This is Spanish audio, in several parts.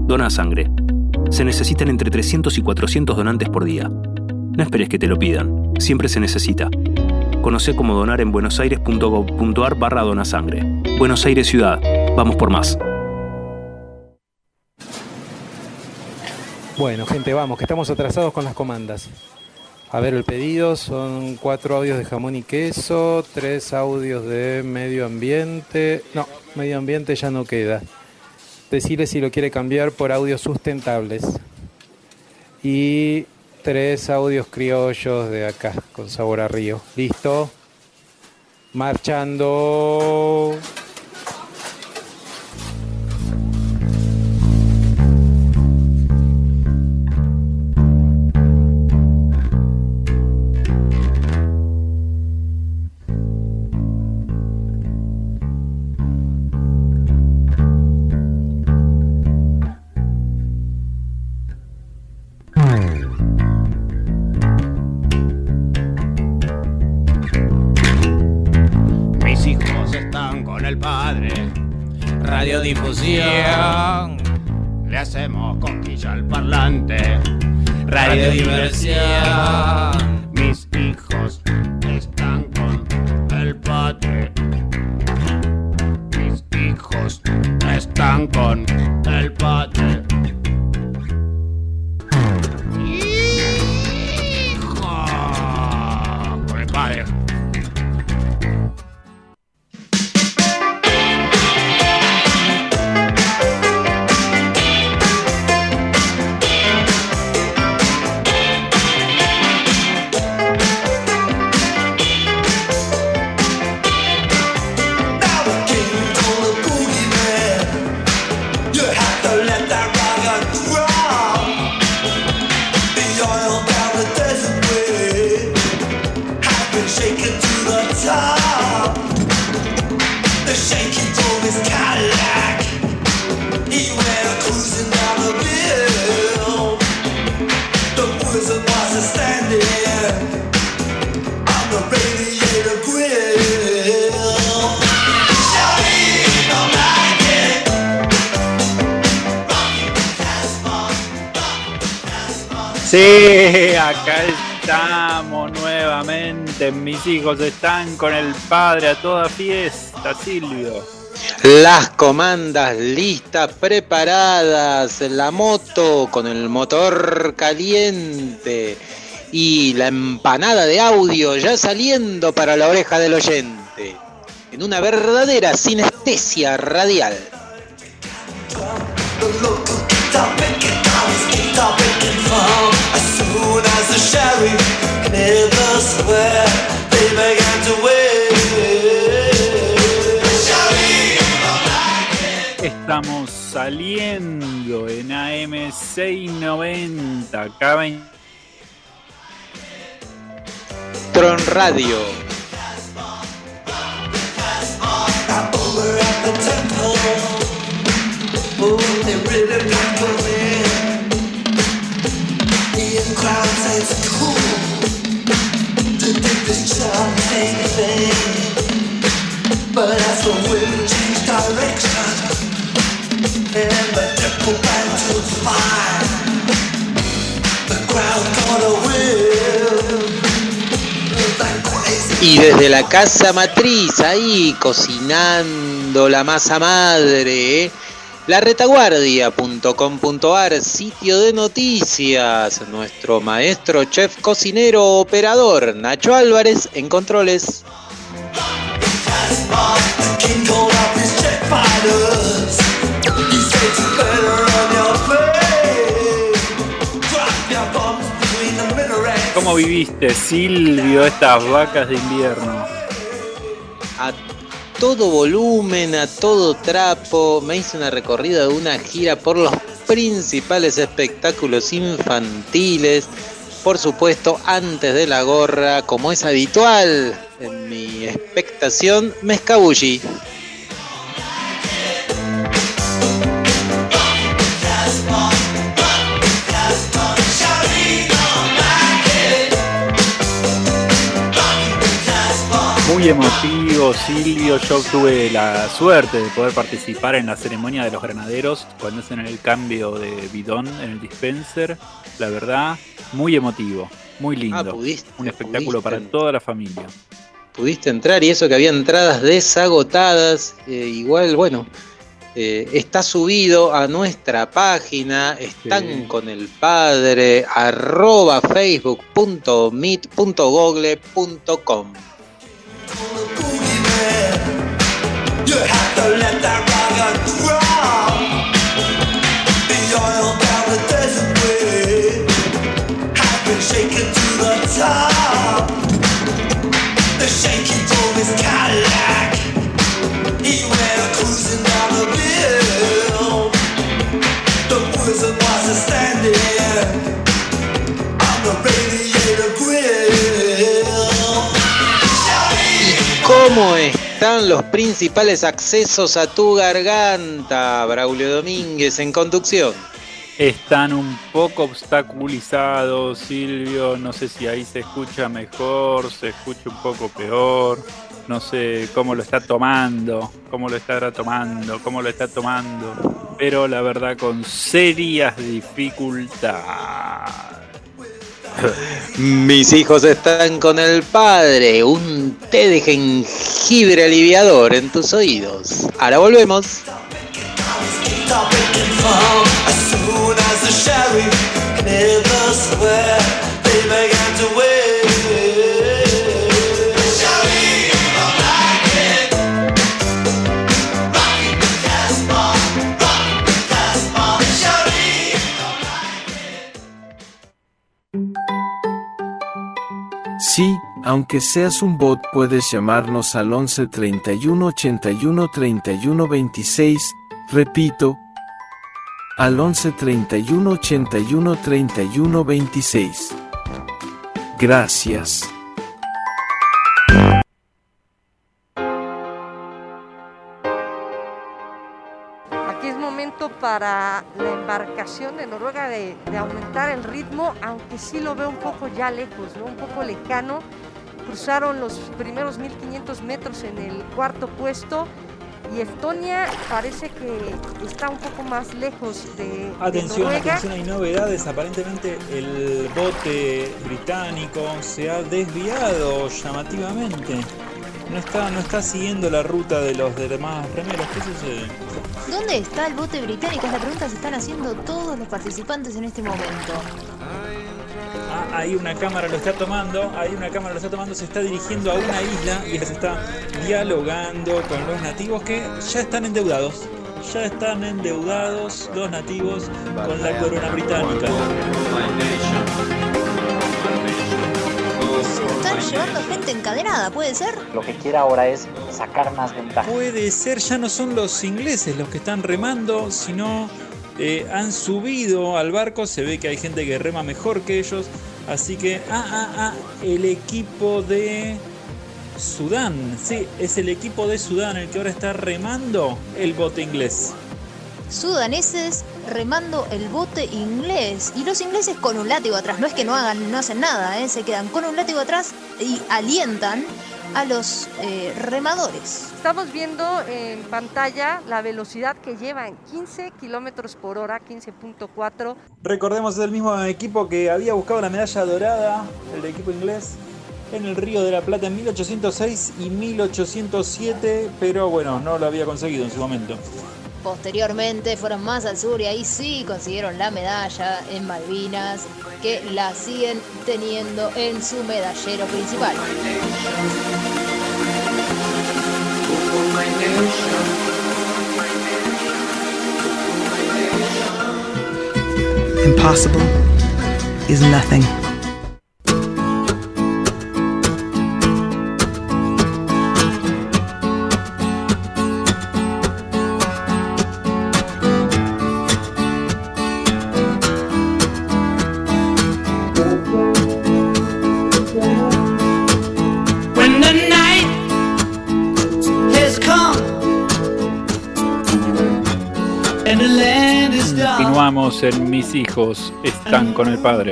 Dona sangre. Se necesitan entre 300 y 400 donantes por día. No esperes que te lo pidan. Siempre se necesita. Conocé cómo donar en buenosaires.gov.ar/donasangre. Buenos Aires Ciudad. Vamos por más. Bueno, gente, vamos, que estamos atrasados con las comandas. A ver, el pedido son 4 audios de jamón y queso, 3 audios de medio ambiente. No, medio ambiente ya no queda. Decirle si lo quiere cambiar por audios sustentables. Y 3 audios criollos de acá, con sabor a río. ¿Listo? Marchando. Radiodifusión, le hacemos cosquilla al parlante. Radiodiversión, mis hijos están con el padre. Mis hijos están con el padre. Hijo, con el padre. Sí, acá estamos nuevamente. Mis hijos están con el padre a toda fiesta, Silvio. Las comandas listas, preparadas, la moto con el motor caliente y la empanada de audio ya saliendo para la oreja del oyente, en una verdadera sinestesia radial. Estamos saliendo en AM 690, acá Tron Radio. Y desde la casa matriz, ahí cocinando la masa madre, laretaguardia.com.ar, sitio de noticias, nuestro maestro chef cocinero operador Nacho Álvarez en controles. ¿Cómo viviste, Silvio, estas vacas de invierno? A todo volumen, a todo trapo, me hice una recorrida de una gira por los principales espectáculos infantiles. Por supuesto, antes de la gorra, como es habitual en mi expectación, me escabullí. Muy emotivo amigo Silvio, yo tuve la suerte de poder participar en la ceremonia de los granaderos cuando hacen el cambio de bidón en el dispenser. La verdad, muy emotivo, muy lindo. Un espectáculo para toda la familia. Pudiste entrar, y eso que había entradas desagotadas. Igual, bueno, está subido a nuestra página, Están con el Padre, @facebook.meet.google.com. ¿Cómo están los principales accesos a tu garganta, Braulio Domínguez, en conducción? Están un poco obstaculizados, Silvio. No sé si ahí se escucha mejor, se escucha un poco peor. No sé cómo lo está tomando, pero la verdad con serias dificultades. Mis hijos están con el Padre, un té de jengibre aliviador en tus oídos. Ahora volvemos. Sí, aunque seas un bot, puedes llamarnos al 11 31 81 31 26. Repito, al 11 31 81 31 26. Gracias. Aquí es momento para la embarcación de Noruega de aumentar el ritmo, aunque sí lo veo un poco ya lejos, ¿no? Un poco lejano. Cruzaron los primeros 1500 metros en el cuarto puesto y Estonia parece que está un poco más lejos de Noruega. Atención, hay novedades. Aparentemente el bote británico se ha desviado llamativamente. No está siguiendo la ruta de los demás remeros. ¿Qué sucede? ¿Dónde está el bote británico? Es la pregunta que se están haciendo todos los participantes en este momento. Ahí una cámara lo está tomando, se está dirigiendo a una isla y se está dialogando con los nativos que ya están endeudados. Los nativos con la corona británica. Se están llevando gente encadenada, ¿puede ser? Lo que quiere ahora es sacar más ventaja. Puede ser, ya no son los ingleses los que están remando, sino han subido al barco. Se ve que hay gente que rema mejor que ellos. Así que, el equipo de Sudán. Sí, es el equipo de Sudán el que ahora está remando el bote inglés. Sudaneses remando el bote inglés. Y los ingleses con un látigo atrás. No es que no hacen nada, se quedan con un látigo atrás y alientan a los remadores. Estamos viendo en pantalla la velocidad que llevan, 15 kilómetros por hora, 15.4. Recordemos, es el mismo equipo que había buscado la medalla dorada, el equipo inglés, en el Río de la Plata en 1806 y 1807, pero bueno, no lo había conseguido en su momento. Posteriormente fueron más al sur y ahí sí consiguieron la medalla en Malvinas, que la siguen teniendo en su medallero principal. Impossible is nothing. Continuamos en Mis hijos están con el Padre.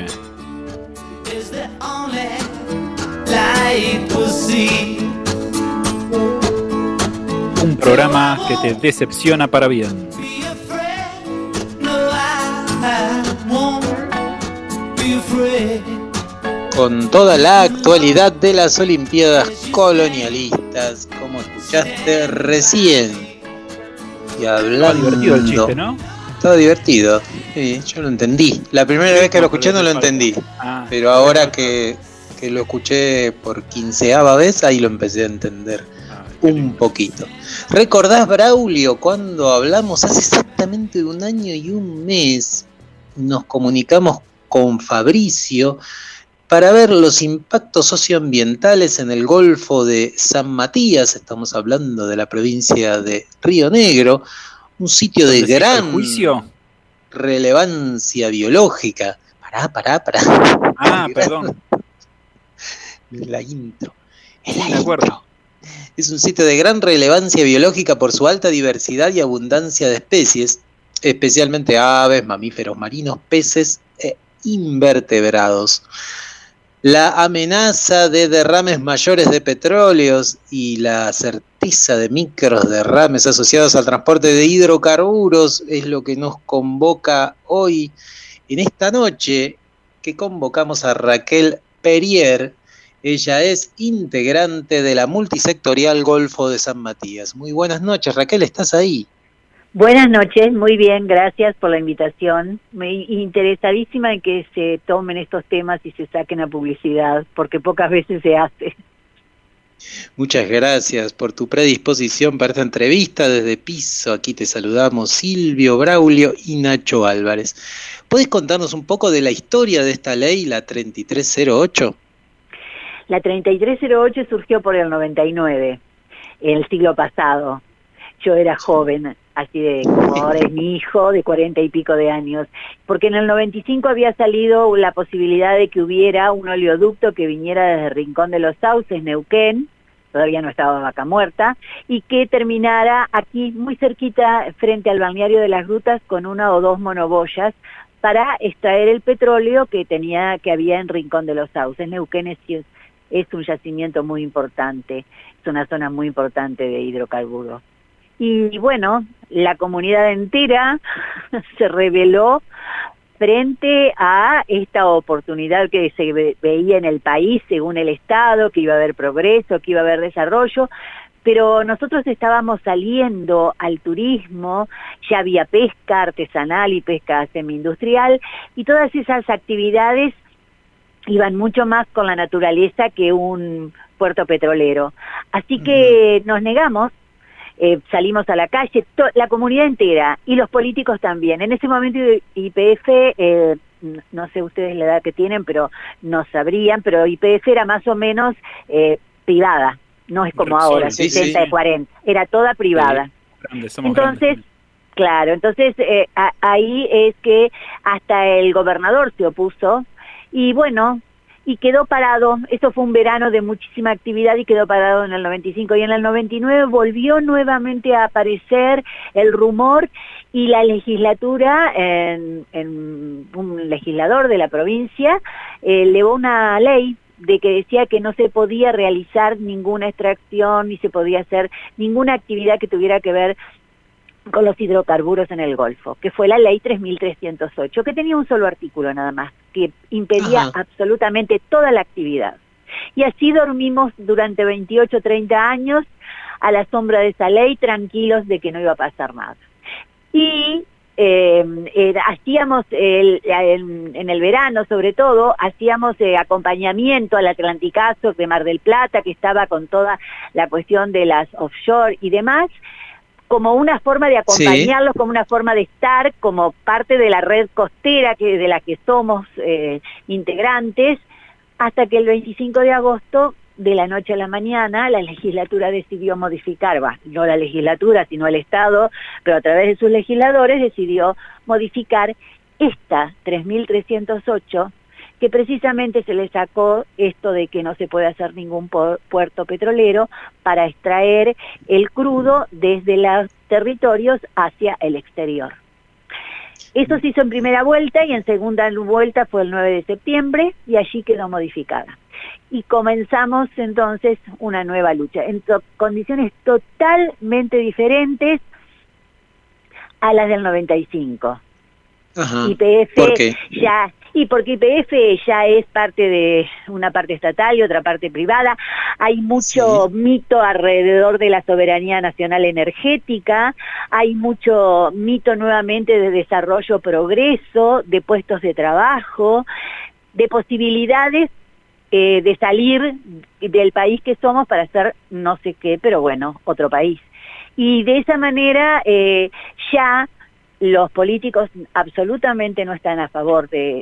Un programa que te decepciona para bien. Con toda la actualidad de las Olimpiadas colonialistas, como escuchaste recién. Y hablando... Estaba divertido el chiste, ¿no? Estaba divertido. Sí, yo lo entendí. La primera vez que lo escuché no lo entendí. Pero ahora que lo escuché por 15ª vez, ahí lo empecé a entender un poquito. ¿Recordás, Braulio, cuando hablamos hace exactamente 1 año y 1 mes? Nos comunicamos con Fabricio para ver los impactos socioambientales en el Golfo de San Matías. Estamos hablando de la provincia de Río Negro, un sitio de gran relevancia biológica. Pará. Perdón. La intro. Es un sitio de gran relevancia biológica por su alta diversidad y abundancia de especies, especialmente aves, mamíferos marinos, peces e invertebrados. La amenaza de derrames mayores de petróleos y la certeza de micros derrames asociados al transporte de hidrocarburos es lo que nos convoca hoy, en esta noche, que convocamos a Raquel Perier. Ella es integrante de la multisectorial Golfo de San Matías. Muy buenas noches, Raquel, ¿estás ahí? Buenas noches, muy bien, gracias por la invitación. Me interesadísima en que se tomen estos temas y se saquen a publicidad, porque pocas veces se hace. Muchas gracias por tu predisposición para esta entrevista. Desde Piso, aquí te saludamos Silvio, Braulio y Nacho Álvarez. ¿Puedes contarnos un poco de la historia de esta ley, la 3308? La 3308 surgió por el 99, el siglo pasado. Yo era joven, así de como ahora es mi hijo, de 40 y pico de años, porque en el 95 había salido la posibilidad de que hubiera un oleoducto que viniera desde Rincón de los Sauces, Neuquén, todavía no estaba Vaca Muerta, y que terminara aquí muy cerquita frente al balneario de las Grutas con 1 o 2 monoboyas para extraer el petróleo que había en Rincón de los Sauces. Neuquén es un yacimiento muy importante, es una zona muy importante de hidrocarburos. Y bueno, la comunidad entera se rebeló frente a esta oportunidad que se veía en el país, según el Estado, que iba a haber progreso, que iba a haber desarrollo, pero nosotros estábamos saliendo al turismo, ya había pesca artesanal y pesca semi-industrial, y todas esas actividades iban mucho más con la naturaleza que un puerto petrolero. Así que nos negamos, salimos a la calle, la comunidad entera, y los políticos también. En ese momento YPF, no sé ustedes la edad que tienen, pero no sabrían, pero YPF era más o menos privada, no es como ahora, 60 y 40, era toda privada. Entonces, claro, entonces ahí es que hasta el gobernador se opuso, y bueno, y quedó parado. Eso fue un verano de muchísima actividad y quedó parado en el 95, y en el 99 volvió nuevamente a aparecer el rumor, y la legislatura, un legislador de la provincia, elevó una ley de que decía que no se podía realizar ninguna extracción, ni se podía hacer ninguna actividad que tuviera que ver con los hidrocarburos en el Golfo, que fue la ley 3308, que tenía un solo artículo nada más, que impedía absolutamente toda la actividad. Y así dormimos durante 28, 30 años a la sombra de esa ley, tranquilos de que no iba a pasar nada. Y hacíamos, en el verano sobre todo, hacíamos acompañamiento al Atlanticazo de Mar del Plata, que estaba con toda la cuestión de las offshore y demás, como una forma de acompañarlos, como una forma de estar como parte de la red costera de la que somos integrantes, hasta que el 25 de agosto, de la noche a la mañana, la legislatura decidió modificar, no la legislatura, sino el Estado, pero a través de sus legisladores decidió modificar esta 3308, que precisamente se le sacó esto de que no se puede hacer ningún puerto petrolero para extraer el crudo desde los territorios hacia el exterior. Eso se hizo en primera vuelta, y en segunda vuelta fue el 9 de septiembre, y allí quedó modificada. y comenzamos entonces una nueva lucha, en condiciones totalmente diferentes a las del 95. Ajá. YPF ¿Por qué? Porque YPF ya es parte de una parte estatal y otra parte privada. Hay mucho mito alrededor de la soberanía nacional energética, hay mucho mito nuevamente de desarrollo, progreso, de puestos de trabajo, de posibilidades de salir del país que somos para hacer no sé qué, pero bueno, otro país. Y de esa manera ya los políticos absolutamente no están a favor de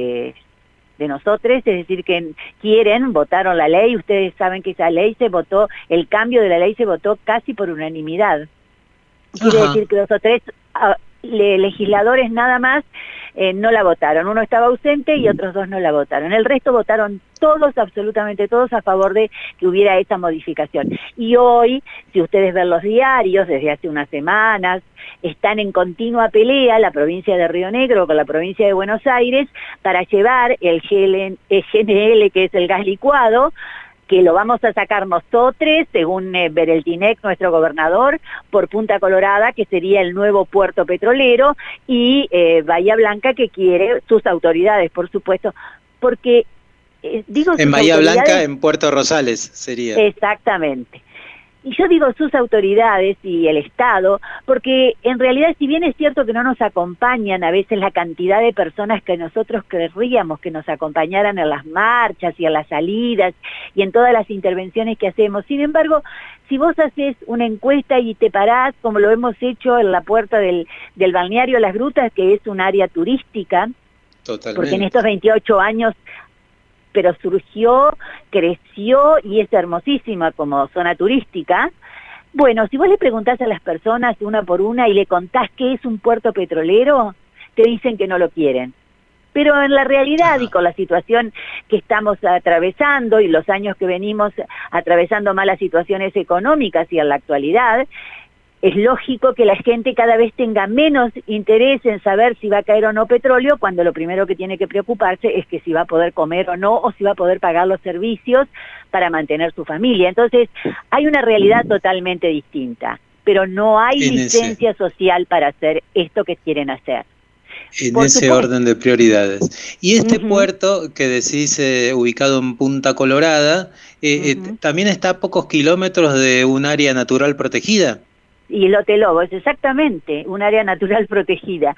nosotros, es decir, que votaron la ley, ustedes saben que esa ley se votó, el cambio de la ley se votó casi por unanimidad. Quiere decir que 2 o 3 legisladores nada más no la votaron, uno estaba ausente y otros 2 no la votaron, el resto votaron todos, absolutamente todos, a favor de que hubiera esta modificación. Y hoy, si ustedes ven los diarios, desde hace unas semanas, están en continua pelea la provincia de Río Negro con la provincia de Buenos Aires para llevar el GNL, que es el gas licuado, que lo vamos a sacar nosotros, según Bereltinec, nuestro gobernador, por Punta Colorada, que sería el nuevo puerto petrolero, y Bahía Blanca, que quiere sus autoridades, por supuesto, porque digo en Bahía Blanca, en Puerto Rosales sería. Exactamente. Y yo digo sus autoridades y el Estado, porque en realidad, si bien es cierto que no nos acompañan a veces la cantidad de personas que nosotros querríamos que nos acompañaran en las marchas y en las salidas y en todas las intervenciones que hacemos, sin embargo, si vos haces una encuesta y te parás, como lo hemos hecho en la puerta del balneario Las Grutas, que es un área turística, totalmente, porque en estos 28 años pero surgió, creció y es hermosísima como zona turística. Bueno, si vos le preguntás a las personas una por una y le contás qué es un puerto petrolero, te dicen que no lo quieren. Pero en la realidad y con la situación que estamos atravesando y los años que venimos atravesando malas situaciones económicas y en la actualidad, es lógico que la gente cada vez tenga menos interés en saber si va a caer o no petróleo, cuando lo primero que tiene que preocuparse es que si va a poder comer o no, o si va a poder pagar los servicios para mantener su familia. Entonces, hay una realidad totalmente distinta, pero no hay licencia social para hacer esto que quieren hacer. En ese orden de prioridades. Y este puerto que decís ubicado en Punta Colorada, también está a pocos kilómetros de un área natural protegida. Y Islote Lobo, es exactamente un área natural protegida.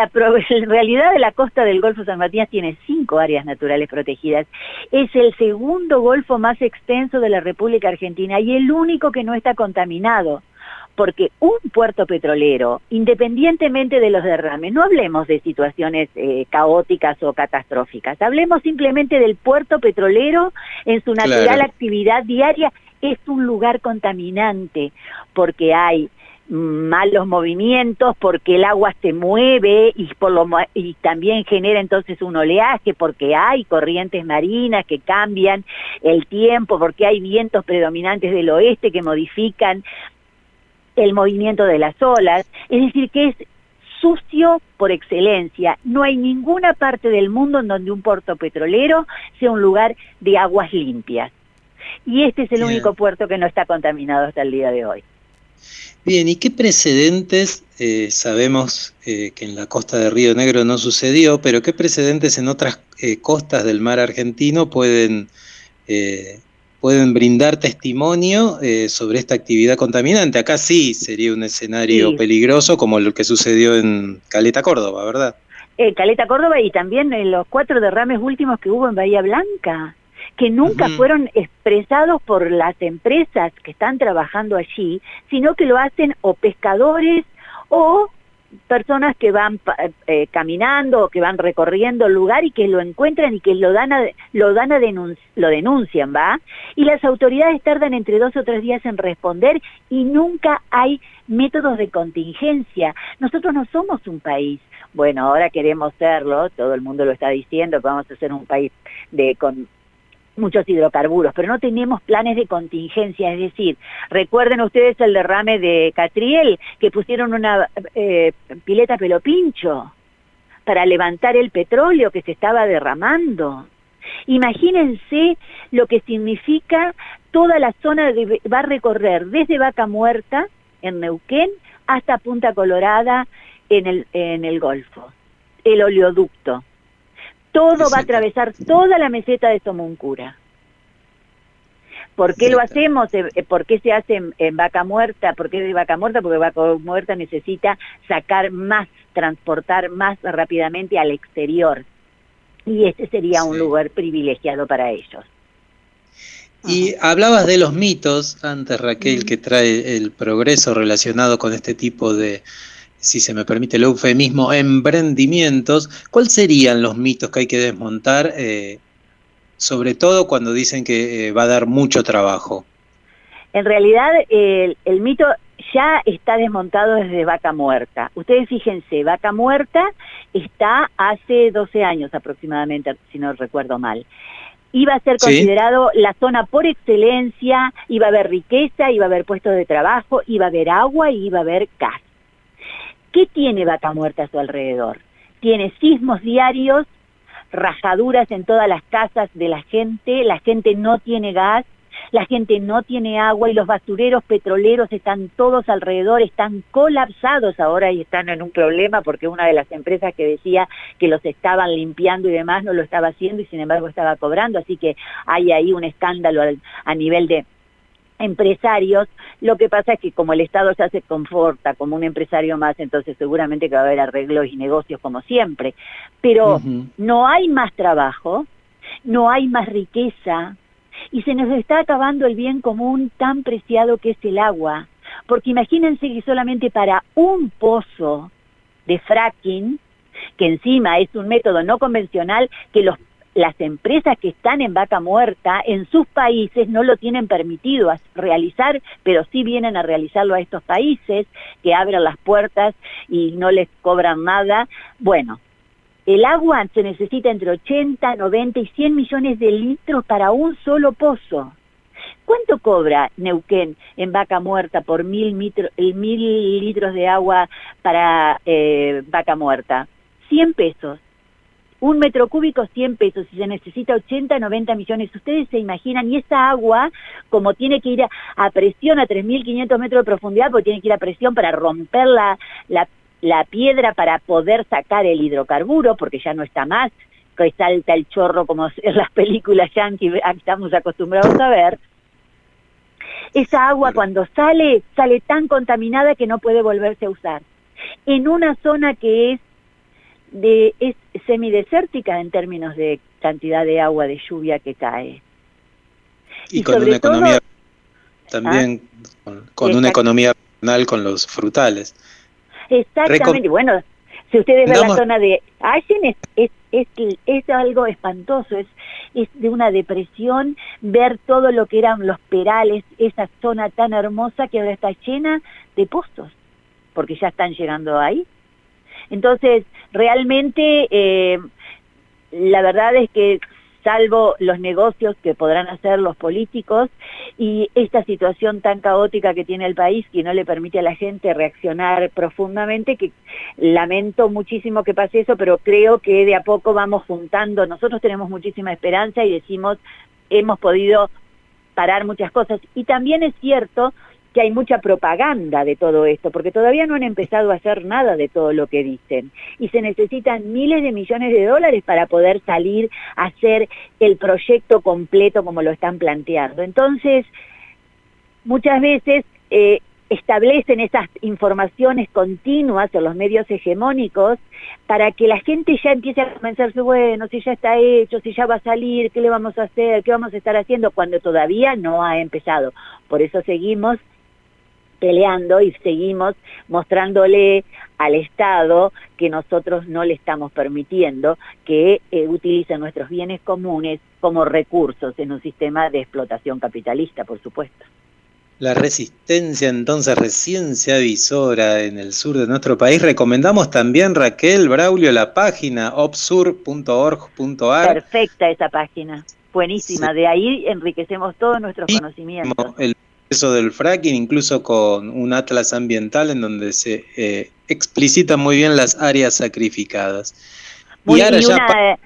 En realidad, la costa del Golfo San Matías tiene 5 áreas naturales protegidas. Es el segundo golfo más extenso de la República Argentina y el único que no está contaminado. Porque un puerto petrolero, independientemente de los derrames, no hablemos de situaciones caóticas o catastróficas, hablemos simplemente del puerto petrolero en su natural actividad diaria, es un lugar contaminante, porque hay malos movimientos, porque el agua se mueve y también genera entonces un oleaje, porque hay corrientes marinas que cambian el tiempo, porque hay vientos predominantes del oeste que modifican el movimiento de las olas, es decir, que es sucio por excelencia. No hay ninguna parte del mundo en donde un puerto petrolero sea un lugar de aguas limpias. Y este es el único puerto que no está contaminado hasta el día de hoy. Bien, ¿y qué precedentes, sabemos que en la costa de Río Negro no sucedió, pero qué precedentes en otras costas del mar argentino pueden brindar testimonio sobre esta actividad contaminante? Acá sí sería un escenario peligroso como lo que sucedió en Caleta, Córdoba, ¿verdad? Caleta, Córdoba, y también en los 4 derrames últimos que hubo en Bahía Blanca, que nunca fueron expresados por las empresas que están trabajando allí, sino que lo hacen o pescadores o personas que van caminando o que van recorriendo el lugar y que lo encuentran y que lo denuncian, ¿va? Y las autoridades tardan entre 2 o 3 días en responder y nunca hay métodos de contingencia. Nosotros no somos un país, bueno, ahora queremos serlo, todo el mundo lo está diciendo, que vamos a ser un país con muchos hidrocarburos, pero no tenemos planes de contingencia, es decir, recuerden ustedes el derrame de Catriel, que pusieron una pileta pelopincho para levantar el petróleo que se estaba derramando. Imagínense lo que significa toda la zona que va a recorrer desde Vaca Muerta, en Neuquén, hasta Punta Colorada, en el Golfo, el oleoducto. Todo va a atravesar toda la meseta de Somuncura. ¿Por qué lo hacemos? ¿Por qué se hace en Vaca Muerta? ¿Por qué de Vaca Muerta? Porque Vaca Muerta necesita transportar más rápidamente al exterior. Y este sería un lugar privilegiado para ellos. Y hablabas de los mitos antes, Raquel, que trae el progreso relacionado con este tipo de, si se me permite el eufemismo, emprendimientos. ¿Cuáles serían los mitos que hay que desmontar, sobre todo cuando dicen que va a dar mucho trabajo? En realidad, el mito ya está desmontado desde Vaca Muerta. Ustedes fíjense, Vaca Muerta está hace 12 años aproximadamente, si no recuerdo mal. Iba a ser considerado la zona por excelencia, iba a haber riqueza, iba a haber puestos de trabajo, iba a haber agua y iba a haber gas. ¿Qué tiene Vaca Muerta a su alrededor? Tiene sismos diarios, rajaduras en todas las casas de la gente no tiene gas, la gente no tiene agua y los basureros petroleros están todos alrededor, están colapsados ahora y están en un problema porque una de las empresas que decía que los estaban limpiando y demás no lo estaba haciendo y sin embargo estaba cobrando, así que hay ahí un escándalo a nivel de empresarios. Lo que pasa es que como el Estado ya se comporta como un empresario más, entonces seguramente que va a haber arreglos y negocios como siempre, pero no hay más trabajo, no hay más riqueza, y se nos está acabando el bien común tan preciado que es el agua, porque imagínense que solamente para un pozo de fracking, que encima es un método no convencional, que las empresas que están en Vaca Muerta en sus países no lo tienen permitido realizar, pero sí vienen a realizarlo a estos países, que abren las puertas y no les cobran nada. Bueno, el agua se necesita entre 80, 90 y 100 millones de litros para un solo pozo. ¿Cuánto cobra Neuquén en Vaca Muerta por 1.000 litros de agua para Vaca Muerta? 100 pesos. Un metro cúbico, 100 pesos, y se necesita 80, 90 millones. Ustedes se imaginan, y esa agua, como tiene que ir a presión a 3.500 metros de profundidad, porque tiene que ir a presión para romper la piedra para poder sacar el hidrocarburo, porque ya no está más, que salta el chorro como en las películas yanquis estamos acostumbrados a ver. Esa agua cuando sale tan contaminada que no puede volverse a usar. En una zona que es semidesértica en términos de cantidad de agua, de lluvia que cae. Y con una economía también, con una economía regional con los frutales. Exactamente, bueno, si ustedes ven la zona de Allen es algo espantoso, es de una depresión ver todo lo que eran los perales, esa zona tan hermosa que ahora está llena de pozos, porque ya están llegando ahí. Entonces, realmente, la verdad es que salvo los negocios que podrán hacer los políticos y esta situación tan caótica que tiene el país que no le permite a la gente reaccionar profundamente, que lamento muchísimo que pase eso, pero creo que de a poco vamos juntando. Nosotros tenemos muchísima esperanza y decimos, hemos podido parar muchas cosas. Y también es cierto que hay mucha propaganda de todo esto, porque todavía no han empezado a hacer nada de todo lo que dicen, y se necesitan miles de millones de dólares para poder salir a hacer el proyecto completo como lo están planteando. Entonces, muchas veces establecen esas informaciones continuas en los medios hegemónicos para que la gente ya empiece a convencerse, bueno, si ya está hecho, si ya va a salir, ¿qué le vamos a hacer? ¿Qué vamos a estar haciendo? Cuando todavía no ha empezado. Por eso seguimos peleando y seguimos mostrándole al Estado que nosotros no le estamos permitiendo que utilice nuestros bienes comunes como recursos en un sistema de explotación capitalista, por supuesto. La resistencia entonces recién se avisora en el sur de nuestro país. Recomendamos también, Raquel, Braulio, la página opsur.org.ar. Perfecta esa página, buenísima, sí. De ahí enriquecemos todos nuestros conocimientos. El proceso del fracking, incluso con un atlas ambiental en donde se explicitan muy bien las áreas sacrificadas.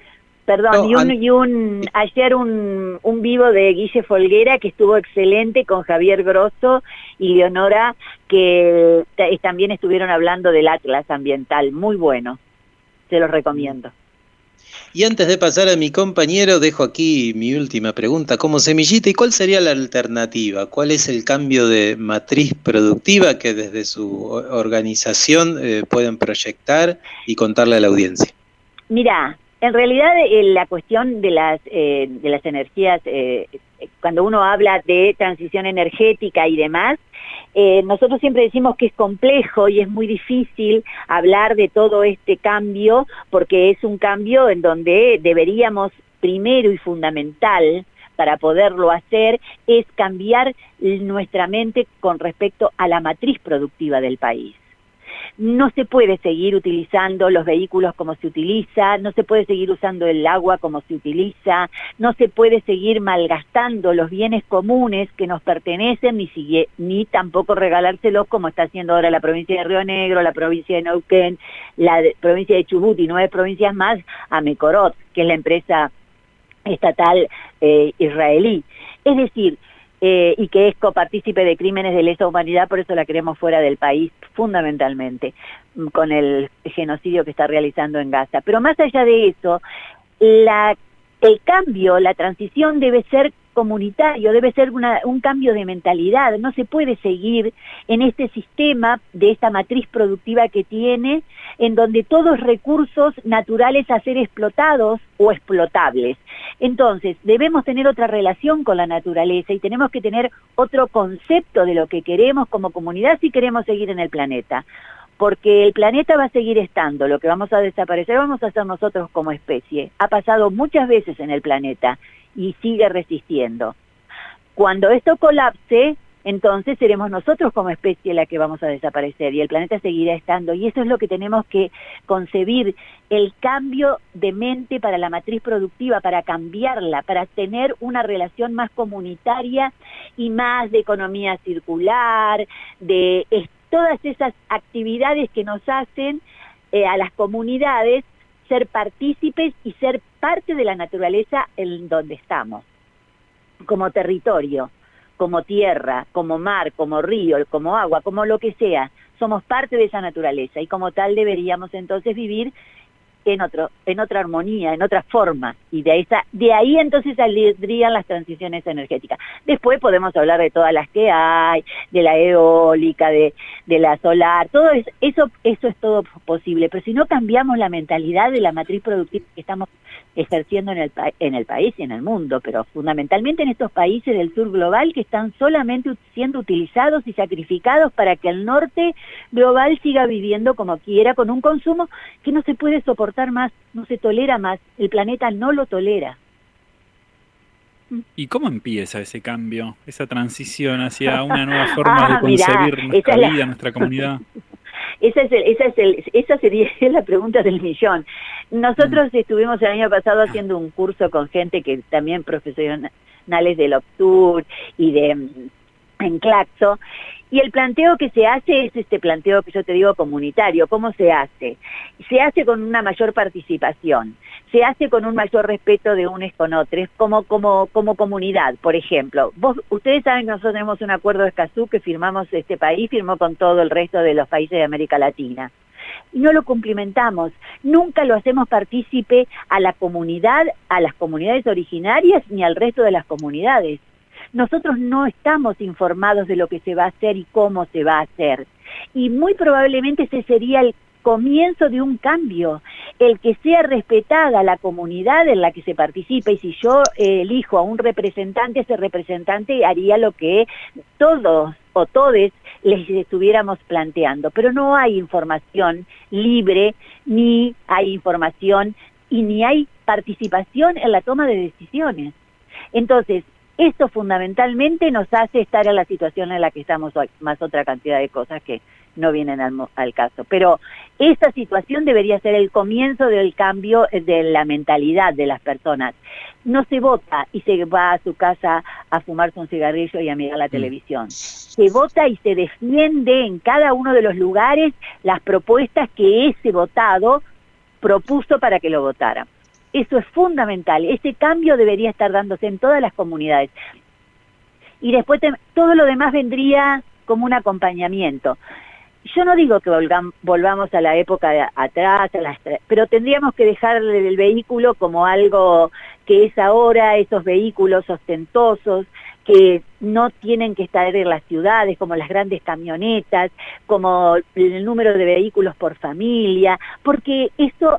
Perdón, ayer un vivo de Guille Folguera que estuvo excelente con Javier Grosso y Leonora, que también estuvieron hablando del Atlas ambiental, muy bueno, se los recomiendo. Y antes de pasar a mi compañero, dejo aquí mi última pregunta como semillita. ¿Y cuál sería la alternativa? ¿Cuál es el cambio de matriz productiva que desde su organización pueden proyectar y contarle a la audiencia? Mira, en realidad la cuestión de las energías, cuando uno habla de transición energética y demás, nosotros siempre decimos que es complejo y es muy difícil hablar de todo este cambio, porque es un cambio en donde deberíamos, primero y fundamental, para poderlo hacer, es cambiar nuestra mente con respecto a la matriz productiva del país. No se puede seguir utilizando los vehículos como se utiliza, no se puede seguir usando el agua como se utiliza, no se puede seguir malgastando los bienes comunes que nos pertenecen, ni tampoco regalárselos como está haciendo ahora la provincia de Río Negro, la provincia de Neuquén, la provincia de Chubut y 9 provincias más a Mekorot, que es la empresa estatal israelí. Es decir, y que es copartícipe de crímenes de lesa humanidad, por eso la queremos fuera del país, fundamentalmente, con el genocidio que está realizando en Gaza. Pero más allá de eso, el cambio, la transición debe ser comunitario, debe ser un cambio de mentalidad. No se puede seguir en este sistema de esta matriz productiva que tiene, en donde todos recursos naturales a ser explotados o explotables. Entonces, debemos tener otra relación con la naturaleza y tenemos que tener otro concepto de lo que queremos como comunidad si queremos seguir en el planeta. Porque el planeta va a seguir estando, lo que vamos a desaparecer vamos a ser nosotros como especie. Ha pasado muchas veces en el planeta y sigue resistiendo. Cuando esto colapse, entonces seremos nosotros como especie la que vamos a desaparecer y el planeta seguirá estando. Y eso es lo que tenemos que concebir, el cambio de mente para la matriz productiva, para cambiarla, para tener una relación más comunitaria y más de economía circular, de todas esas actividades que nos hacen a las comunidades ser partícipes y ser parte de la naturaleza en donde estamos, como territorio, como tierra, como mar, como río, como agua, como lo que sea. Somos parte de esa naturaleza y como tal deberíamos entonces vivir en otra armonía, en otra forma, y de ahí entonces saldrían las transiciones energéticas. Después podemos hablar de todas las que hay, de la eólica, de la solar, todo eso es todo posible, pero si no cambiamos la mentalidad de la matriz productiva que estamos ejerciendo en el país y en el mundo, pero fundamentalmente en estos países del sur global que están solamente siendo utilizados y sacrificados para que el norte global siga viviendo como quiera, con un consumo que no se puede soportar más, no se tolera más, el planeta no lo tolera. ¿Y cómo empieza ese cambio, esa transición hacia una nueva forma de concebir nuestra vida, nuestra comunidad? Esa sería la pregunta del millón. Nosotros estuvimos el año pasado haciendo un curso con gente que también profesionales del Optur y en Claxo, y el planteo que se hace es este planteo que yo te digo comunitario. ¿Cómo se hace? Se hace con una mayor participación, se hace con un mayor respeto de unos con otros, como comunidad. Por ejemplo, ustedes saben que nosotros tenemos un acuerdo de Escazú que firmamos, este país firmó con todo el resto de los países de América Latina. Y no lo cumplimentamos, nunca lo hacemos partícipe a la comunidad, a las comunidades originarias ni al resto de las comunidades. Nosotros no estamos informados de lo que se va a hacer y cómo se va a hacer. Y muy probablemente ese sería el comienzo de un cambio, el que sea respetada la comunidad en la que se participa, y si yo elijo a un representante, ese representante haría lo que todos o todes les estuviéramos planteando, pero no hay información libre, ni hay información y ni hay participación en la toma de decisiones. Entonces, esto fundamentalmente nos hace estar en la situación en la que estamos hoy, más otra cantidad de cosas que no vienen al caso. Pero esta situación debería ser el comienzo del cambio de la mentalidad de las personas. No se vota y se va a su casa a fumarse un cigarrillo y a mirar la televisión. Se vota y se defiende en cada uno de los lugares las propuestas que ese votado propuso para que lo votaran. Eso es fundamental. Ese cambio debería estar dándose en todas las comunidades. Y después todo lo demás vendría como un acompañamiento. Yo no digo que volvamos a la época de atrás, pero tendríamos que dejar el vehículo como algo que es ahora, esos vehículos ostentosos, que no tienen que estar en las ciudades, como las grandes camionetas, como el número de vehículos por familia, porque eso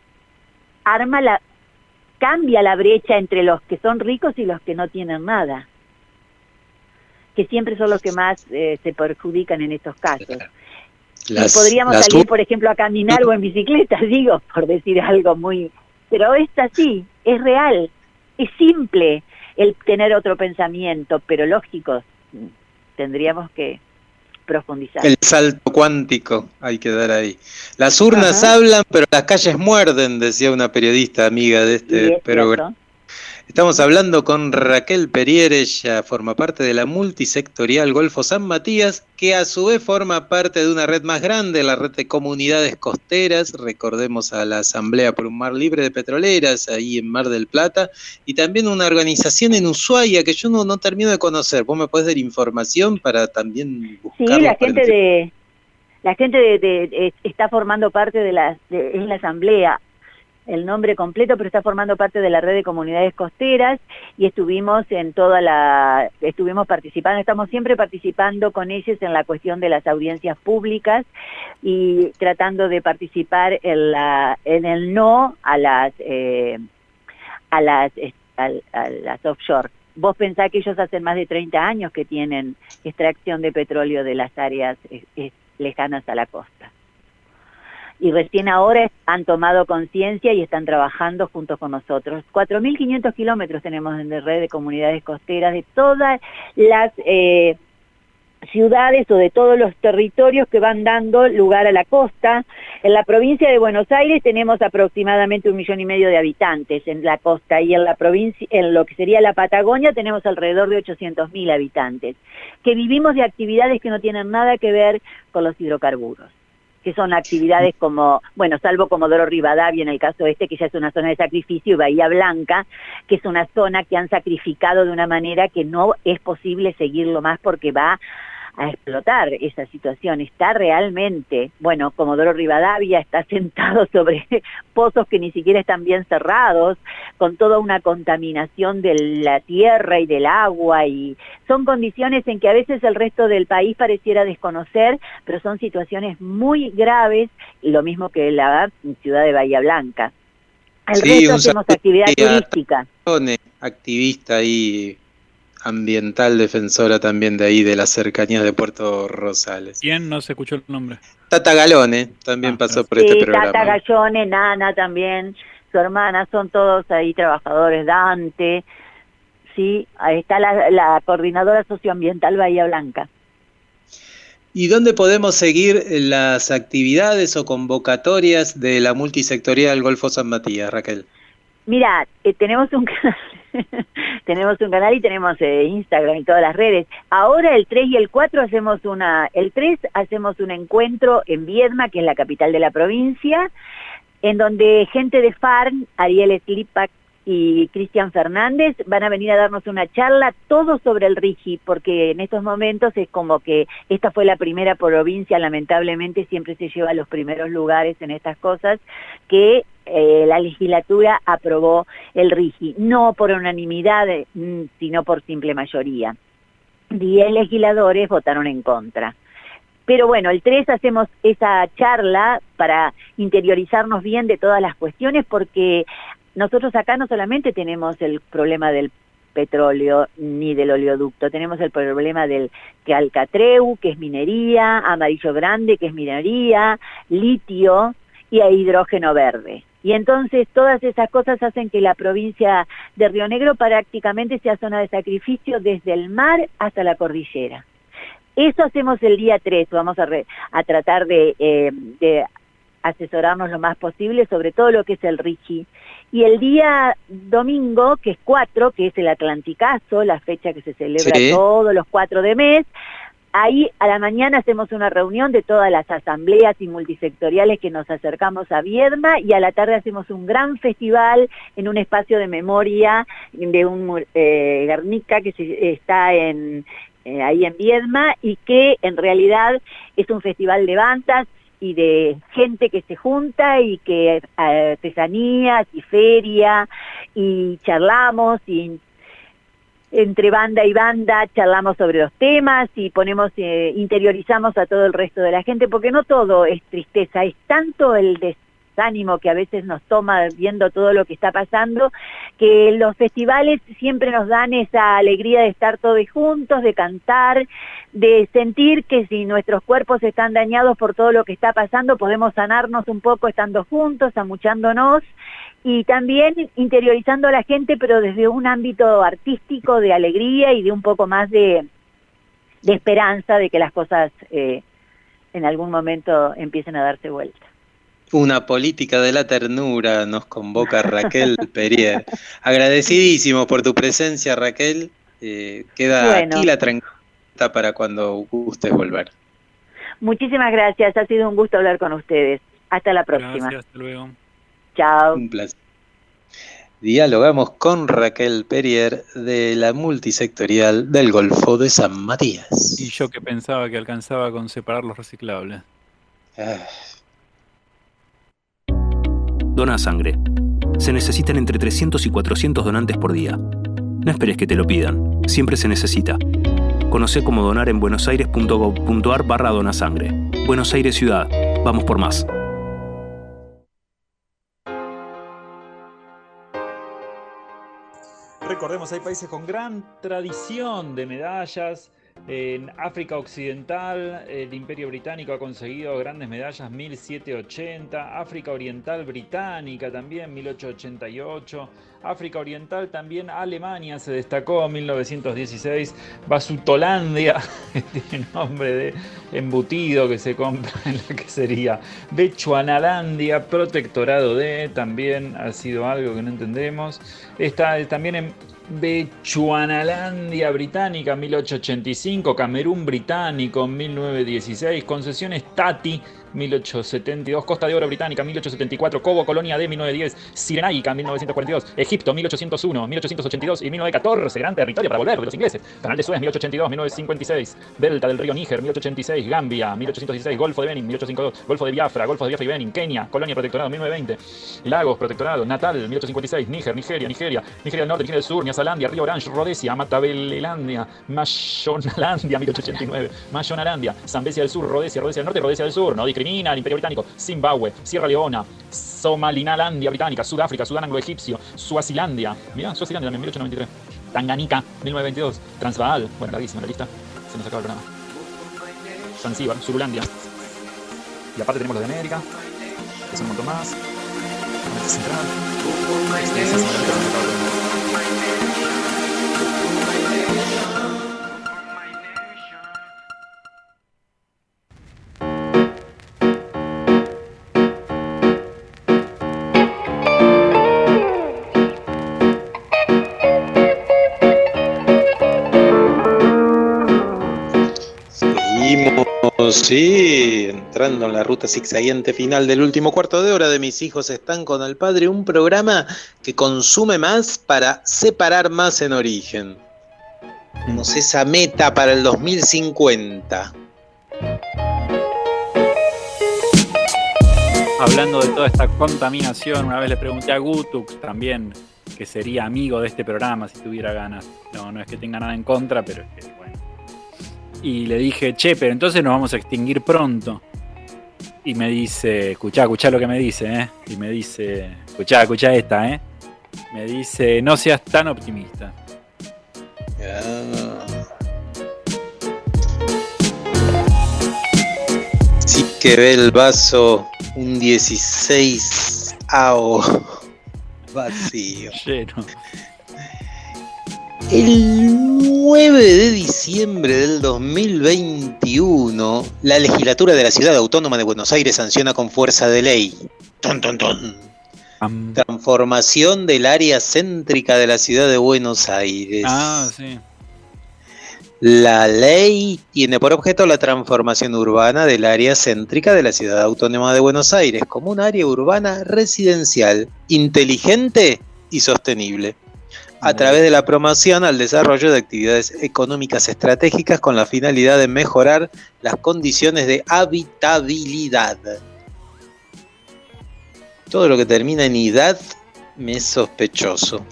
cambia la brecha entre los que son ricos y los que no tienen nada, que siempre son los que más se perjudican en estos casos. Podríamos salir, por ejemplo, a caminar o en bicicleta, digo, por decir algo muy... Pero es así, es real, es simple el tener otro pensamiento, pero lógico, tendríamos que profundizar. El salto cuántico hay que dar ahí. Las urnas hablan, pero las calles muerden, decía una periodista amiga de este programa. Estamos hablando con Raquel Perier, ella forma parte de la multisectorial Golfo San Matías, que a su vez forma parte de una red más grande, la red de comunidades costeras, recordemos a la Asamblea por un Mar Libre de Petroleras, ahí en Mar del Plata, y también una organización en Ushuaia que yo no termino de conocer. ¿Vos me podés dar información para también buscarlo? Sí, la gente está formando parte de la Asamblea, el nombre completo, pero está formando parte de la red de comunidades costeras y estuvimos participando, estamos siempre participando con ellos en la cuestión de las audiencias públicas y tratando de participar en el no a las offshore. Vos pensás que ellos hacen más de 30 años que tienen extracción de petróleo de las áreas lejanas a la costa. Y recién ahora han tomado conciencia y están trabajando junto con nosotros. 4.500 kilómetros tenemos en la red de comunidades costeras de todas las ciudades o de todos los territorios que van dando lugar a la costa. En la provincia de Buenos Aires tenemos aproximadamente 1,5 millones de habitantes en la costa, y en la provincia, en lo que sería la Patagonia, tenemos alrededor de 800.000 habitantes, que vivimos de actividades que no tienen nada que ver con los hidrocarburos, que son actividades como, bueno, salvo Comodoro Rivadavia en el caso que ya es una zona de sacrificio, y Bahía Blanca, que es una zona que han sacrificado de una manera que no es posible seguirlo más porque va a explotar esa situación. Está realmente, bueno, Comodoro Rivadavia está sentado sobre pozos que ni siquiera están bien cerrados, con toda una contaminación de la tierra y del agua, y son condiciones en que a veces el resto del país pareciera desconocer, pero son situaciones muy graves, y lo mismo que la ciudad de Bahía Blanca. Al resto hacemos actividad turística. Activista ahí ambiental, defensora también de ahí, de las cercanías de Puerto Rosales. ¿Quién? No se escuchó el nombre. Tata Galone también pasó por este programa. Tata Gallone, Nana también, su hermana, son todos ahí trabajadores, Dante, sí, ahí está la coordinadora socioambiental Bahía Blanca. ¿Y dónde podemos seguir las actividades o convocatorias de la multisectorial Golfo San Matías, Raquel? Mira, tenemos un canal. Tenemos un canal y tenemos Instagram y todas las redes. Ahora el 3 y el 4 hacemos el 3 hacemos un encuentro en Viedma, que es la capital de la provincia, en donde gente de FARN, Ariel Slipak y Cristian Fernández, van a venir a darnos una charla, todo sobre el RIGI, porque en estos momentos es como que esta fue la primera provincia, lamentablemente siempre se lleva a los primeros lugares en estas cosas, que la legislatura aprobó el RIGI, no por unanimidad, sino por simple mayoría. 10 legisladores votaron en contra. Pero bueno, el 3 hacemos esa charla para interiorizarnos bien de todas las cuestiones, porque nosotros acá no solamente tenemos el problema del petróleo ni del oleoducto, tenemos el problema del Alcatreu, que es minería, Amarillo Grande, que es minería, litio y hidrógeno verde. Y entonces todas esas cosas hacen que la provincia de Río Negro prácticamente sea zona de sacrificio desde el mar hasta la cordillera. Eso hacemos el día 3, vamos a tratar de asesorarnos lo más posible sobre todo lo que es el RIGI. Y el día domingo, que es 4, que es el Atlanticazo, la fecha que se celebra todos los 4 de mes, ahí a la mañana hacemos una reunión de todas las asambleas y multisectoriales que nos acercamos a Viedma, y a la tarde hacemos un gran festival en un espacio de memoria de un Guernica que está ahí en Viedma, y que en realidad es un festival de bandas y de gente que se junta y que artesanías y feria, y charlamos, y entre banda y banda charlamos sobre los temas y interiorizamos a todo el resto de la gente, porque no todo es tristeza, es tanto el desánimo que a veces nos toma viendo todo lo que está pasando, que los festivales siempre nos dan esa alegría de estar todos juntos, de cantar, de sentir que si nuestros cuerpos están dañados por todo lo que está pasando, podemos sanarnos un poco estando juntos, amuchándonos, y también interiorizando a la gente, pero desde un ámbito artístico, de alegría y de un poco más de esperanza de que las cosas en algún momento empiecen a darse vuelta. Una política de la ternura nos convoca Raquel Perier. Agradecidísimo por tu presencia, Raquel. Queda aquí la tranquilidad para cuando gustes volver. Muchísimas gracias, ha sido un gusto hablar con ustedes. Hasta la próxima. Gracias, hasta luego. Chao. Un placer. Dialogamos con Raquel Perier de la multisectorial del Golfo de San Matías. Y yo que pensaba que alcanzaba con separar los reciclables. Dona sangre. Se necesitan entre 300 y 400 donantes por día. No esperes que te lo pidan. Siempre se necesita. Conocé cómo donar en buenosaires.gov.ar/donasangre. Buenos Aires Ciudad. Vamos por más. Recordemos, hay países con gran tradición de medallas. En África Occidental, el Imperio Británico ha conseguido grandes medallas, 1780. África Oriental Británica también, 1888. África Oriental también, Alemania se destacó, 1916. Basutolandia, tiene nombre de embutido que se compra en la quesería. Bechuanalandia, protectorado de, también ha sido algo que no entendemos. Está también en Bechuanalandia Británica, 1885, Camerún Británico, 1916, Concesiones Tati, 1872, Costa de Oro Británica, 1874, Cobo Colonia de 1910, Cirenaica, 1942, Egipto, 1801, 1882 y 1914, gran territorio para volver de los ingleses, Canal de Suez, 1882, 1956, Delta del río Níger, 1886, Gambia, 1816, Golfo de Benin, 1852, Golfo de Biafra y Benin, Kenia, Colonia Protectorado, 1920, Lagos Protectorado, Natal, 1856, Níger, Nigeria del Norte, Nigeria del Sur, Nyasalandia, Río Orange, Rhodesia, Matabelelandia, Mashonalandia, 1889, Mashonalandia, Zambesia del Sur, Rhodesia del Norte, Rhodesia del Sur, no discrimina al Imperio Británico, Zimbabue, Sierra Leona, Somalinalandia Británica, Sudáfrica, Sudán Anglo-Egipcio, Suazilandia, mirá, Suazilandia también, 1893, Tanganica, 1922, Transvaal, bueno, larguísima la lista, se nos acaba el programa, Zanzíbar, Zululandia, y aparte tenemos los de América, que son un montón más, América Central, Sí, entrando en la ruta zigzagueante final del último cuarto de hora de Mis hijos están con el padre, un programa que consume más para separar más en origen. Tenemos esa meta para el 2050. Hablando de toda esta contaminación, una vez le pregunté a Gutux también, que sería amigo de este programa si tuviera ganas. No es que tenga nada en contra, pero es que bueno. Y le dije, che, pero entonces nos vamos a extinguir pronto. Y me dice, escuchá lo que me dice, Y me dice, escuchá esta, Me dice, no seas tan optimista. Sí que ve el vaso un 16avo vacío. Lleno. El 9 de diciembre del 2021, la legislatura de la Ciudad Autónoma de Buenos Aires sanciona con fuerza de ley transformación del área céntrica de la ciudad de Buenos Aires. Sí. La ley tiene por objeto la transformación urbana del área céntrica de la Ciudad Autónoma de Buenos Aires como un área urbana residencial, inteligente y sostenible, a través de la promoción al desarrollo de actividades económicas estratégicas con la finalidad de mejorar las condiciones de habitabilidad. Todo lo que termina en idad me es sospechoso.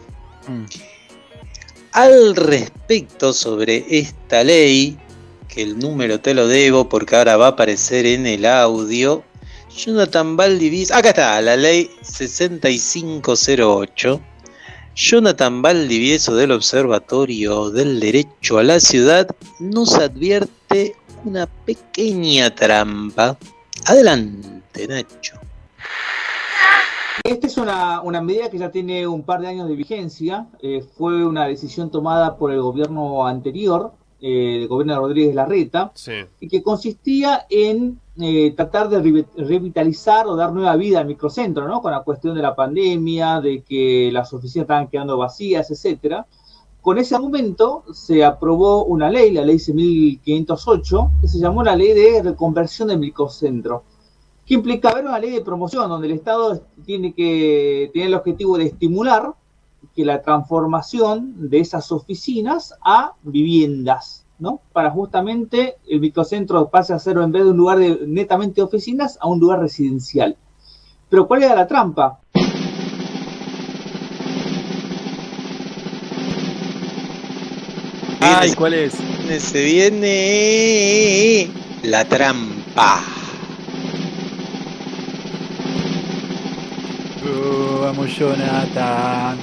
Al respecto sobre esta ley, que el número te lo debo porque ahora va a aparecer en el audio, Jonathan Valdivieso, acá está, la ley 6508. Jonathan Valdivieso del Observatorio del Derecho a la Ciudad nos advierte una pequeña trampa. Adelante, Nacho. Esta es una medida que ya tiene un par de años de vigencia. Fue una decisión tomada por el gobierno anterior, el gobierno de Rodríguez Larreta, y que consistía en tratar de revitalizar o dar nueva vida al microcentro, ¿no? Con la cuestión de la pandemia, de que las oficinas estaban quedando vacías, etcétera. Con ese argumento se aprobó una ley, la ley 6508, que se llamó la ley de reconversión del microcentro, que implicaba una ley de promoción donde el Estado tiene que tener el objetivo de estimular que la transformación de esas oficinas a viviendas, ¿no? Para justamente el microcentro pase a ser, en vez de un lugar de netamente oficinas, a un lugar residencial. Pero ¿cuál era la trampa? Ay, ¿cuál es? Se viene la trampa. Vamos, Jonathan.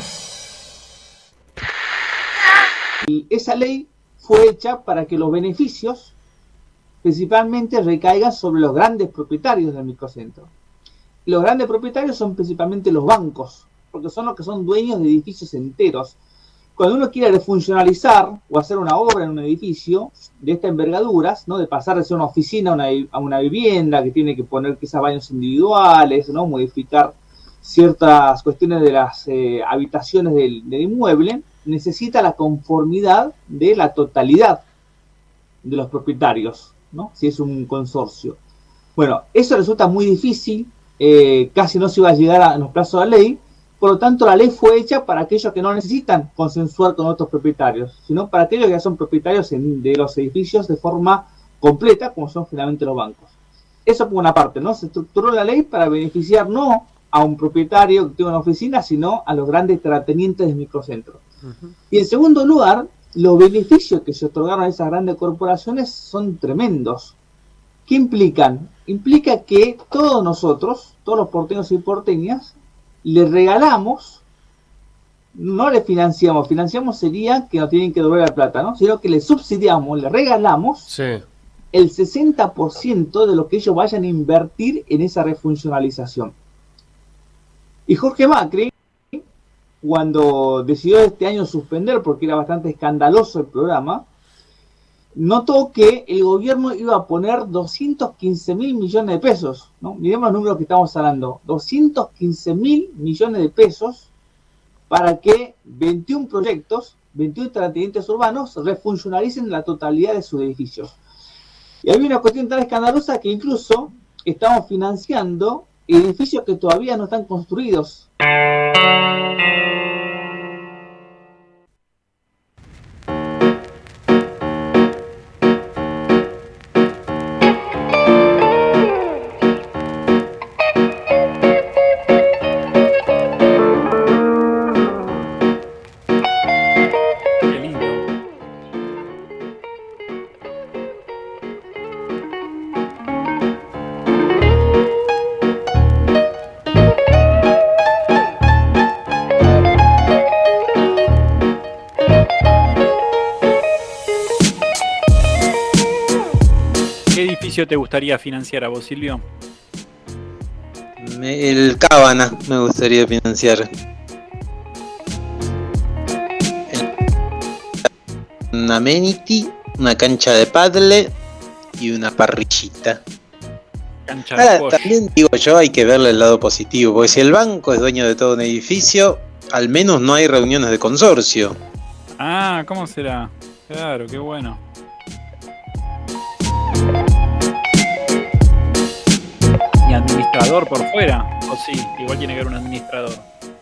Y esa ley fue hecha para que los beneficios principalmente recaigan sobre los grandes propietarios del microcentro. Y los grandes propietarios son principalmente los bancos, porque son los que son dueños de edificios enteros. Cuando uno quiere refuncionalizar o hacer una obra en un edificio de estas envergaduras, ¿no? De pasar de ser una oficina a una vivienda, que tiene que poner quizás baños individuales, ¿no? Modificar ciertas cuestiones de las habitaciones del inmueble, necesita la conformidad de la totalidad de los propietarios, ¿no? Si es un consorcio. Bueno, eso resulta muy difícil, casi no se iba a llegar en los plazos de la ley. Por lo tanto, la ley fue hecha para aquellos que no necesitan consensuar con otros propietarios, sino para aquellos que ya son propietarios de los edificios de forma completa, como son finalmente los bancos. Eso por una parte, ¿no? Se estructuró la ley para beneficiar no a un propietario que tenga una oficina, sino a los grandes terratenientes del microcentro. Y en segundo lugar, los beneficios que se otorgaron a esas grandes corporaciones son tremendos. ¿Qué implican? Implica que todos nosotros, todos los porteños y porteñas, le regalamos, no le financiamos sería que no tienen que devolver la plata, ¿no? Sino que le subsidiamos, le regalamos el 60% de lo que ellos vayan a invertir en esa refuncionalización. Y Jorge Macri, cuando decidió este año suspender, porque era bastante escandaloso el programa, notó que el gobierno iba a poner 215.000 millones de pesos, ¿no? Miremos los números que estamos hablando, 215.000 millones de pesos para que 21 proyectos, 21 terratenientes urbanos refuncionalicen la totalidad de sus edificios. Y había una cuestión tan escandalosa que incluso estamos financiando edificios que todavía no están construidos. ¿Te gustaría financiar a vos, Silvio? El Cábana me gustaría financiar. Un amenity, una cancha de paddle y una parrillita. Ahora, también digo yo, hay que verle el lado positivo, porque si el banco es dueño de todo un edificio, al menos no hay reuniones de consorcio. Ah, ¿cómo será? Claro, qué bueno. ¿Ni administrador por fuera? ¿O sí? Igual tiene que haber un administrador.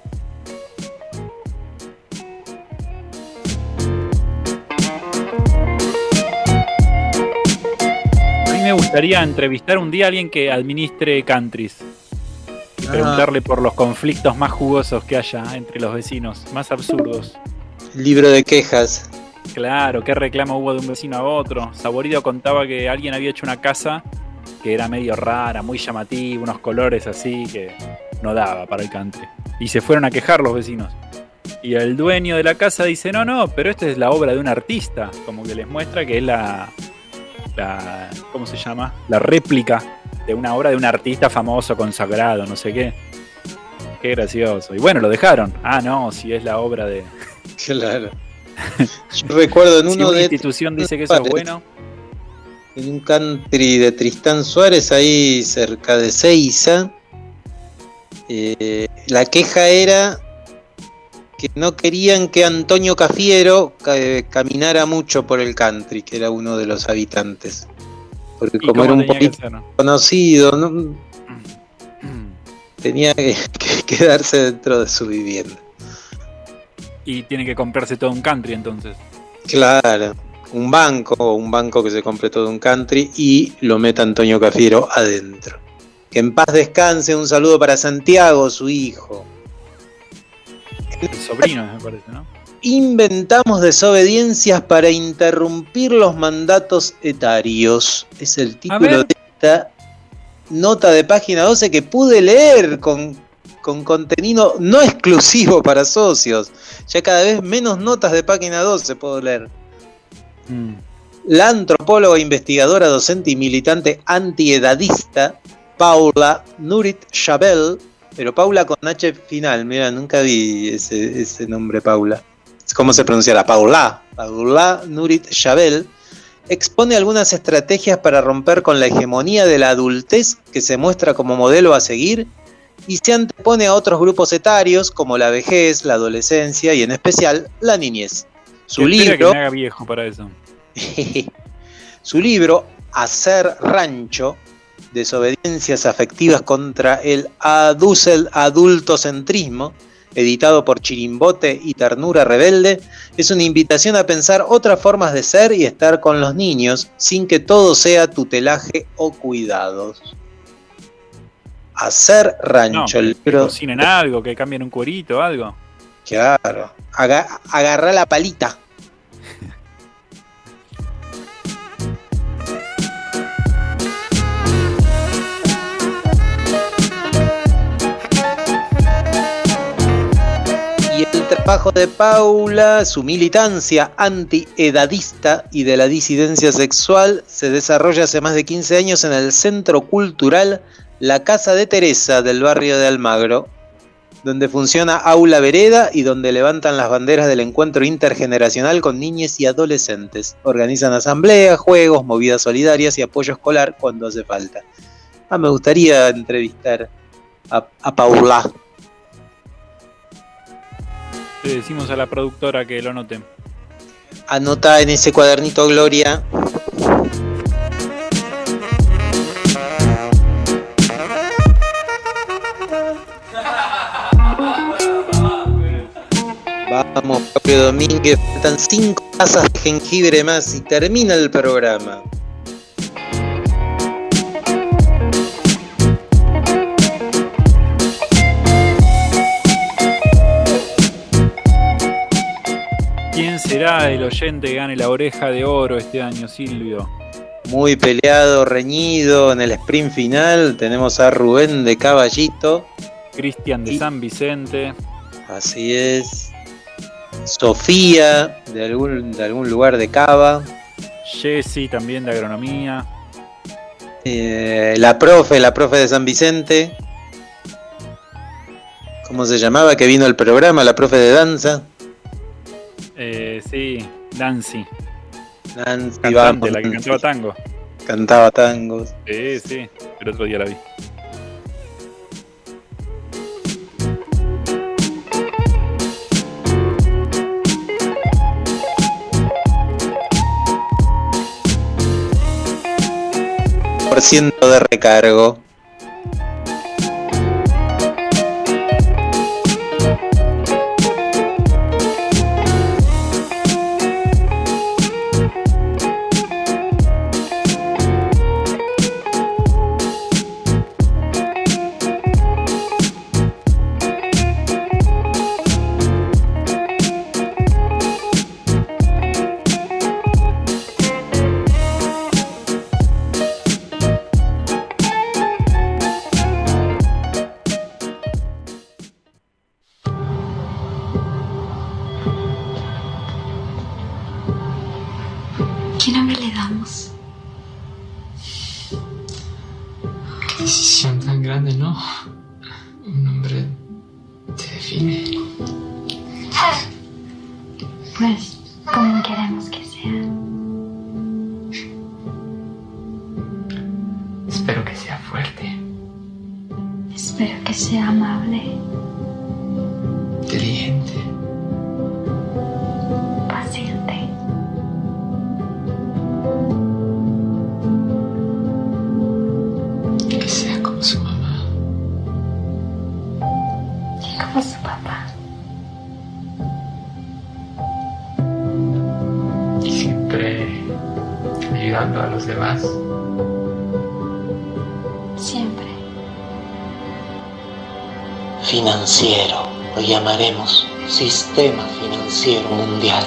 A mí me gustaría entrevistar un día a alguien que administre countries. Y preguntarle por los conflictos más jugosos que haya entre los vecinos, más absurdos. Libro de quejas. Claro, qué reclamo hubo de un vecino a otro. Saborido contaba que alguien había hecho una casa que era medio rara, muy llamativa, unos colores así que no daba para el country. Y se fueron a quejar los vecinos. Y el dueño de la casa dice, no, pero esta es la obra de un artista. Como que les muestra que es la ¿cómo se llama? La réplica de una obra de un artista famoso, consagrado, no sé qué. Qué gracioso. Y bueno, lo dejaron. Ah, no, si es la obra de... Claro. Yo recuerdo en uno si una de... institución dice que eso es bueno. En un country de Tristán Suárez, ahí cerca de Seiza, la queja era que no querían que Antonio Cafiero caminara mucho por el country, que era uno de los habitantes. Porque como era un político conocido, ¿no? Tenía que quedarse dentro de su vivienda. Y tiene que comprarse todo un country entonces. Claro, un banco que se compre todo un country y lo meta Antonio Cafiero adentro. Que en paz descanse, un saludo para Santiago, su hijo. El sobrino, me parece, ¿no? Inventamos desobediencias para interrumpir los mandatos etarios. Es el título de esta nota de página 12 que pude leer con contenido no exclusivo para socios. Ya cada vez menos notas de página 12 puedo leer. La antropóloga, investigadora, docente y militante antiedadista Paula Nurit-Chabel, pero Paula con H final, mira, nunca vi ese nombre Paula. ¿Cómo se pronuncia la Paula? Paula Nurit-Chabel expone algunas estrategias para romper con la hegemonía de la adultez que se muestra como modelo a seguir y se antepone a otros grupos etarios como la vejez, la adolescencia y en especial la niñez. Su libro, que me haga viejo para eso. Su libro Hacer Rancho, desobediencias afectivas contra el adultocentrismo, editado por Chirimbote y Ternura Rebelde, es una invitación a pensar otras formas de ser y estar con los niños sin que todo sea tutelaje o cuidados. Hacer Rancho, el libro. Que cocinen algo, que cambien un cuerito, algo. Claro, agarrá la palita. Y el trabajo de Paula, su militancia antiedadista y de la disidencia sexual, se desarrolla hace más de 15 años en el Centro Cultural La Casa de Teresa del barrio de Almagro, donde funciona Aula Vereda y donde levantan las banderas del encuentro intergeneracional con niñes y adolescentes. Organizan asambleas, juegos, movidas solidarias y apoyo escolar cuando hace falta. Me gustaría entrevistar a Paula. Le decimos a la productora que lo anote. Anota en ese cuadernito, Gloria. Vamos, Pablo Domínguez, faltan 5 tazas de jengibre más y termina el programa. ¿Quién será el oyente que gane la oreja de oro este año, Silvio? Muy peleado, reñido en el sprint final. Tenemos a Rubén de Caballito. Cristian de San Vicente. Así es. Sofía de algún lugar de Cava. Jessy también de agronomía. La profe de San Vicente. ¿Cómo se llamaba? Que vino al programa, la profe de danza. Sí, Nancy. Nancy, cantante, vamos, la que cantaba tango. Cantaba tangos. Sí, el otro día la vi. 20% de recargo. ¿Qué nombre le damos? Qué decisión tan grande, ¿no? Un nombre te define. Pues, ¿cómo queremos que sea? Espero que sea fuerte, Espero que sea amable, inteligente, paciente. que sea como su mamá. Y como su papá. Siempre ayudando a los demás. Siempre. Financiero, lo llamaremos Sistema Financiero Mundial.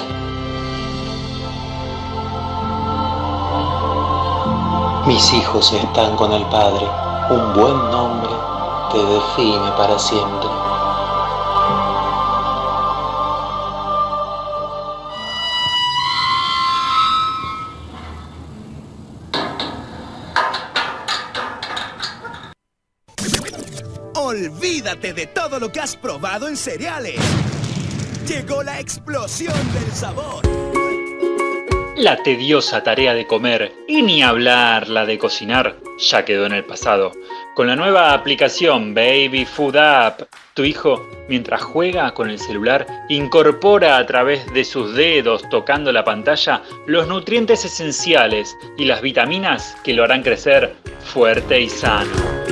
Mis hijos están con el Padre. Un buen nombre te define para siempre. Olvídate de todo lo que has probado en cereales. Llegó la explosión del sabor. La tediosa tarea de comer, y ni hablar la de cocinar, ya quedó en el pasado. Con la nueva aplicación Baby Food App, tu hijo, mientras juega con el celular, incorpora a través de sus dedos tocando la pantalla los nutrientes esenciales y las vitaminas que lo harán crecer fuerte y sano.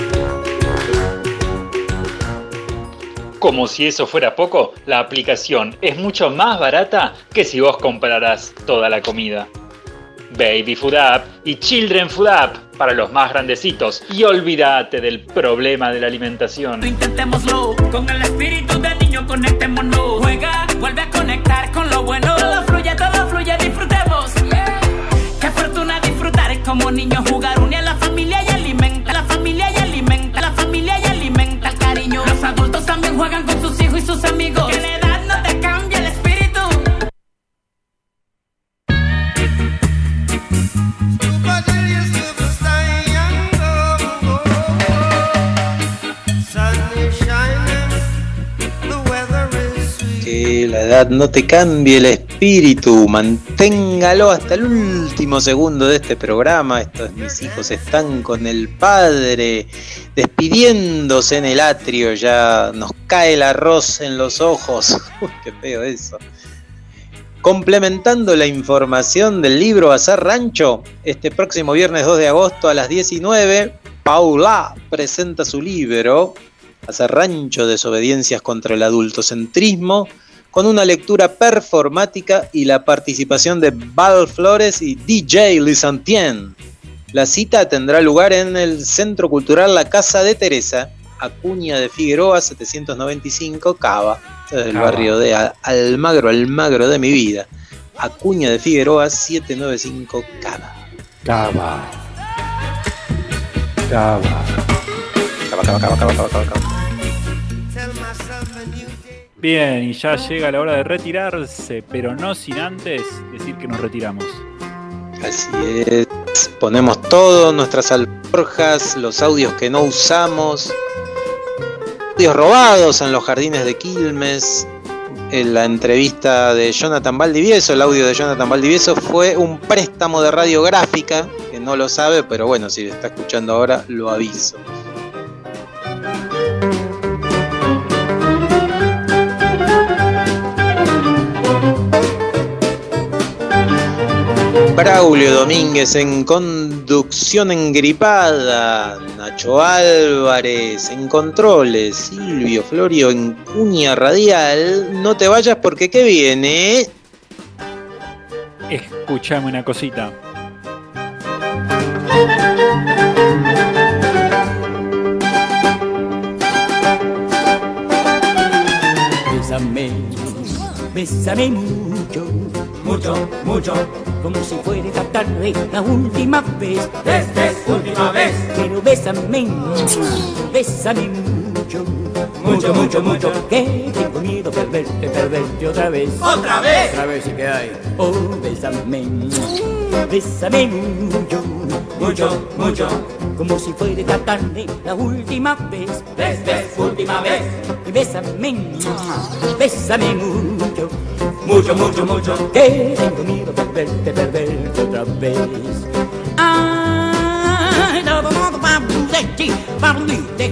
Como si eso fuera poco, la aplicación es mucho más barata que si vos compraras toda la comida. Baby Food App y Children Food App para los más grandecitos, y olvídate del problema de la alimentación. Intentémoslo, con el espíritu del niño conectémonos. Juega, vuelve a conectar con lo bueno. Todo fluye, disfrutemos. Qué fortuna disfrutar, es como niños jugar, une a la familia y alimenta. La familia y alimenta, la familia y alimenta el cariño. Los adultos también juegan con sus hijos y sus amigos. Que la edad no te cambia el espíritu. Que la edad no te cambie el espíritu, manténgalo hasta el último segundo de este programa. Estos mis hijos están con el Padre, despidiéndose en el atrio, ya nos cae el arroz en los ojos. Uy, qué feo eso. Complementando la información del libro Azar Rancho, este próximo viernes 2 de agosto a las 19, Paula presenta su libro Azar Rancho, Desobediencias contra el Adultocentrismo, con una lectura performática y la participación de Val Flores y DJ Lisantien. La cita tendrá lugar en el Centro Cultural La Casa de Teresa, Acuña de Figueroa 795, Cava, del barrio de Almagro de mi vida. Acuña de Figueroa 795, Cava. Bien, y ya llega la hora de retirarse, pero no sin antes decir que nos retiramos. Así es, ponemos todo, nuestras alforjas, los audios que no usamos, audios robados en los jardines de Quilmes. En la entrevista de Jonathan Valdivieso, el audio de Jonathan Valdivieso fue un préstamo de Radiográfica, que no lo sabe, pero bueno, si lo está escuchando ahora, lo aviso. Braulio Domínguez en conducción. producción engripada, Nacho Álvarez en controles, Silvio Florio en cuña radial. No te vayas porque ¿qué viene? Escuchame una cosita. Bésame, bésame mucho, mucho, mucho, como si fuera esta tarde la última vez. Última vez. Pero bésame, bésame mucho, mucho, mucho, mucho, que tengo miedo de perderte otra vez. ¿Otra vez? Otra vez, ¿y qué hay? Oh, bésame, bésame mucho, mucho, mucho, como si fuera esta tarde la última vez. Última vez. Y bésame, bésame mucho, mucho, mucho, mucho, que tengo miedo de perderte otra vez. Ay, no, no, no, no, no, no, no, no, no,